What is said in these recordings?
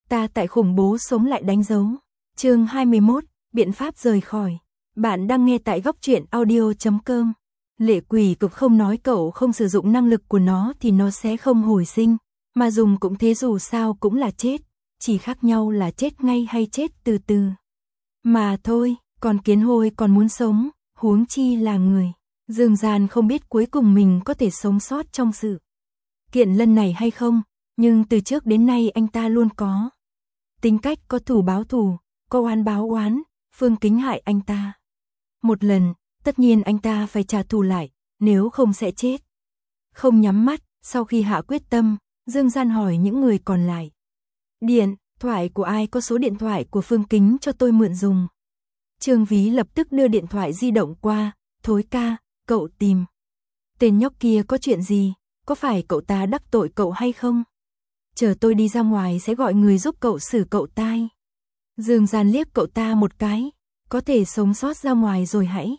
Ta tại khủng bố sống lại đánh dấu. Chương 21, biện pháp rời khỏi. Bạn đang nghe tại góc truyện audio.com. Lệ quỷ cực không nói cậu không sử dụng năng lực của nó thì nó sẽ không hồi sinh, mà dùng cũng thế, dù sao cũng là chết, chỉ khác nhau là chết ngay hay chết từ từ. Mà thôi, còn kiến hôi còn muốn sống, huống chi là người. Dương Gian không biết cuối cùng mình có thể sống sót trong sự kiện lần này hay không, nhưng từ trước đến nay anh ta luôn có tính cách có thù báo thù, có oán báo oán. Phương Kính hại anh ta một lần, tất nhiên anh ta phải trả thù lại, nếu không sẽ chết. Không nhắm mắt, sau khi hạ quyết tâm, Dương Gian hỏi những người còn lại. Điện thoại của ai có số điện thoại của Phương Kính cho tôi mượn dùng. Trương Ví lập tức đưa điện thoại di động qua. Thối ca, cậu tìm tên nhóc kia có chuyện gì, có phải cậu ta đắc tội cậu hay không? Chờ tôi đi ra ngoài sẽ gọi người giúp cậu xử cậu tai. Dương Gian liếc cậu ta một cái, có thể sống sót ra ngoài rồi hãy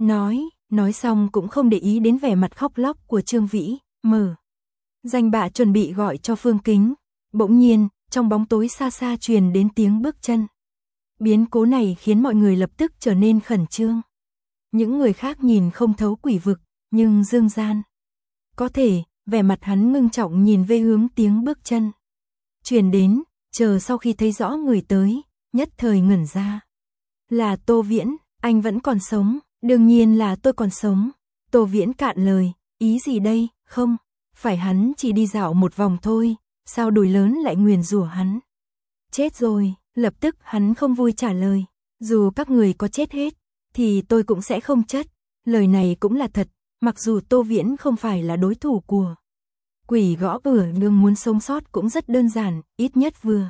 nói xong cũng không để ý đến vẻ mặt khóc lóc của Trương Vĩ. Mở danh bạ chuẩn bị gọi cho Phương Kính, bỗng nhiên trong bóng tối xa xa truyền đến tiếng bước chân. Biến cố này khiến mọi người lập tức trở nên khẩn trương. Những người khác nhìn không thấu quỷ vực, nhưng Dương Gian có thể, vẻ mặt hắn ngưng trọng nhìn về hướng tiếng bước chân truyền đến, chờ sau khi thấy rõ người tới, nhất thời ngẩn ra. Là Tô Viễn, anh vẫn còn sống, đương nhiên là tôi còn sống. Tô Viễn cạn lời, ý gì đây, không, phải hắn chỉ đi dạo một vòng thôi, sao đồi lớn lại nguyền rủa hắn. Chết rồi, lập tức hắn không vui trả lời, dù các người có chết hết, thì tôi cũng sẽ không chất. Lời này cũng là thật, mặc dù Tô Viễn không phải là đối thủ của quỷ gõ cửa, nhưng muốn sống sót cũng rất đơn giản, ít nhất vừa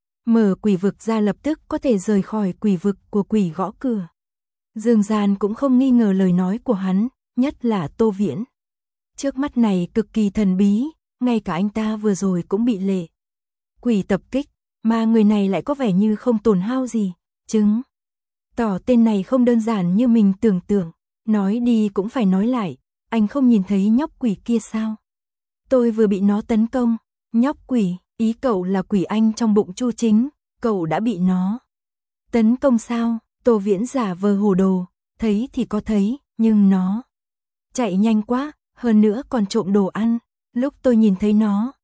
mở quỷ vực ra lập tức có thể rời khỏi quỷ vực của quỷ gõ cửa. Dương Gian cũng không nghi ngờ lời nói của hắn, nhất là Tô Viễn. Trước mắt này cực kỳ thần bí, ngay cả anh ta vừa rồi cũng bị lệ quỷ tập kích, mà người này lại có vẻ như không tổn hao gì, chứng tỏ tên này không đơn giản như mình tưởng tượng. Nói đi cũng phải nói lại, anh không nhìn thấy nhóc quỷ kia sao? Tôi vừa bị nó tấn công. Nhóc quỷ, ý cậu là quỷ anh trong bụng Chu Chính, cậu đã bị nó tấn công sao? Tô Viễn giả vờ hồ đồ, thấy thì có thấy, nhưng nó chạy nhanh quá, hơn nữa còn trộm đồ ăn. Lúc tôi nhìn thấy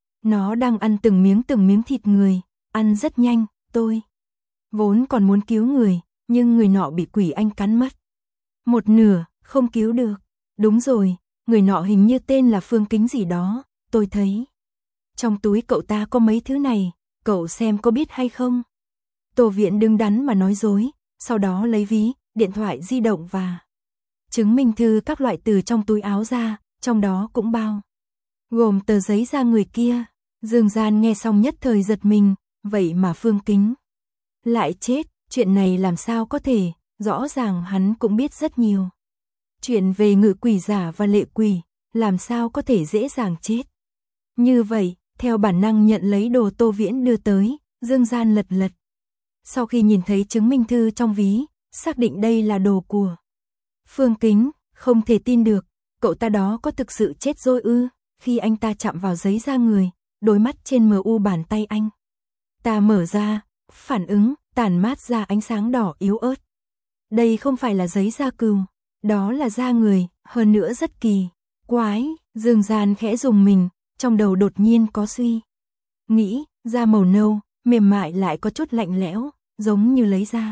nó đang ăn từng miếng thịt người, ăn rất nhanh. Tôi vốn còn muốn cứu người, nhưng người nọ bị quỷ anh cắn mất một nửa, không cứu được. Đúng rồi, người nọ hình như tên là Phương Kính gì đó, tôi thấy trong túi cậu ta có mấy thứ này, cậu xem có biết hay không? Tô Viễn đứng đắn mà nói dối, sau đó lấy ví, điện thoại di động và chứng minh thư các loại từ trong túi áo ra, trong đó cũng bao gồm tờ giấy ra người kia. Dương Gian nghe xong nhất thời giật mình, vậy mà Phương Kính lại chết, chuyện này làm sao có thể, rõ ràng hắn cũng biết rất nhiều chuyện về ngự quỷ giả và lệ quỷ, làm sao có thể dễ dàng chết. Như vậy, theo bản năng nhận lấy đồ Tô Viễn đưa tới, Dương Gian lật lật. Sau khi nhìn thấy chứng minh thư trong ví, xác định đây là đồ của Phương Kính, không thể tin được, cậu ta đó có thực sự chết rồi ư? Khi anh ta chạm vào giấy da người, đôi mắt trên mờ u bàn tay anh ta mở ra, phản ứng, tản mát ra ánh sáng đỏ yếu ớt. Đây không phải là giấy da cừu, đó là da người, hơn nữa rất kỳ quái. Dương Gian khẽ rùng mình, trong đầu đột nhiên có suy nghĩ, da màu nâu, mềm mại lại có chút lạnh lẽo, giống như lấy da.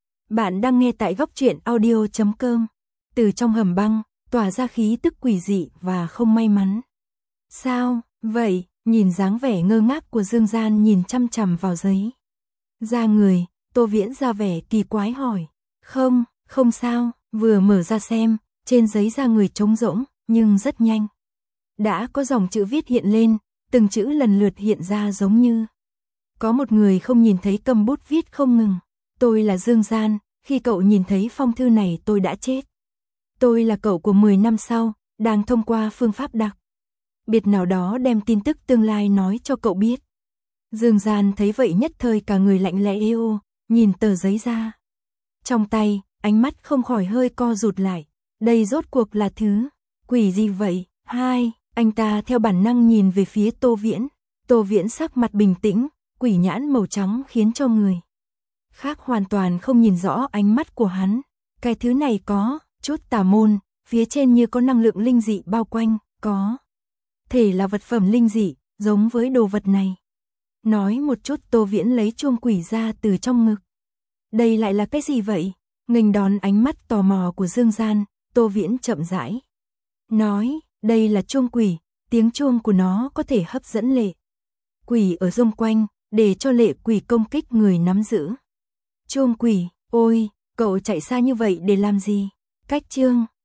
Bạn đang nghe tại góc truyện audio.com. Từ trong hầm băng, tỏa ra khí tức quỷ dị và không may mắn. Sao, vậy, nhìn dáng vẻ ngơ ngác của Dương Gian nhìn chăm chằm vào giấy da người, Tô Viễn ra vẻ kỳ quái hỏi. Không sao, vừa mở ra xem, trên giấy da người trống rỗng, nhưng rất nhanh đã có dòng chữ viết hiện lên, từng chữ lần lượt hiện ra giống như có một người không nhìn thấy cầm bút viết không ngừng. Tôi là Dương Gian, khi cậu nhìn thấy phong thư này tôi đã chết. Tôi là cậu của 10 năm sau, đang thông qua phương pháp đặc biệt nào đó đem tin tức tương lai nói cho cậu biết. Dương Gian thấy vậy nhất thời cả người lạnh lẽo eo, nhìn tờ giấy ra trong tay, ánh mắt không khỏi hơi co rụt lại. Đây rốt cuộc là thứ quỷ gì vậy? Anh ta theo bản năng nhìn về phía Tô Viễn. Tô Viễn sắc mặt bình tĩnh, quỷ nhãn màu trắng khiến cho người khác hoàn toàn không nhìn rõ ánh mắt của hắn. Cái thứ này có chút tà môn, phía trên như có năng lượng linh dị bao quanh, có thể là vật phẩm linh dị, giống với đồ vật này. Nói một chút, Tô Viễn lấy chuông quỷ ra từ trong ngực. Đây lại là cái gì vậy? Nghênh đón ánh mắt tò mò của Dương Gian, Tô Viễn chậm rãi nói, đây là chuông quỷ, tiếng chuông của nó có thể hấp dẫn lệ quỷ ở xung quanh, để cho lệ quỷ công kích người nắm giữ. Chuông quỷ, ôi, cậu chạy xa như vậy để làm gì? Cách Trương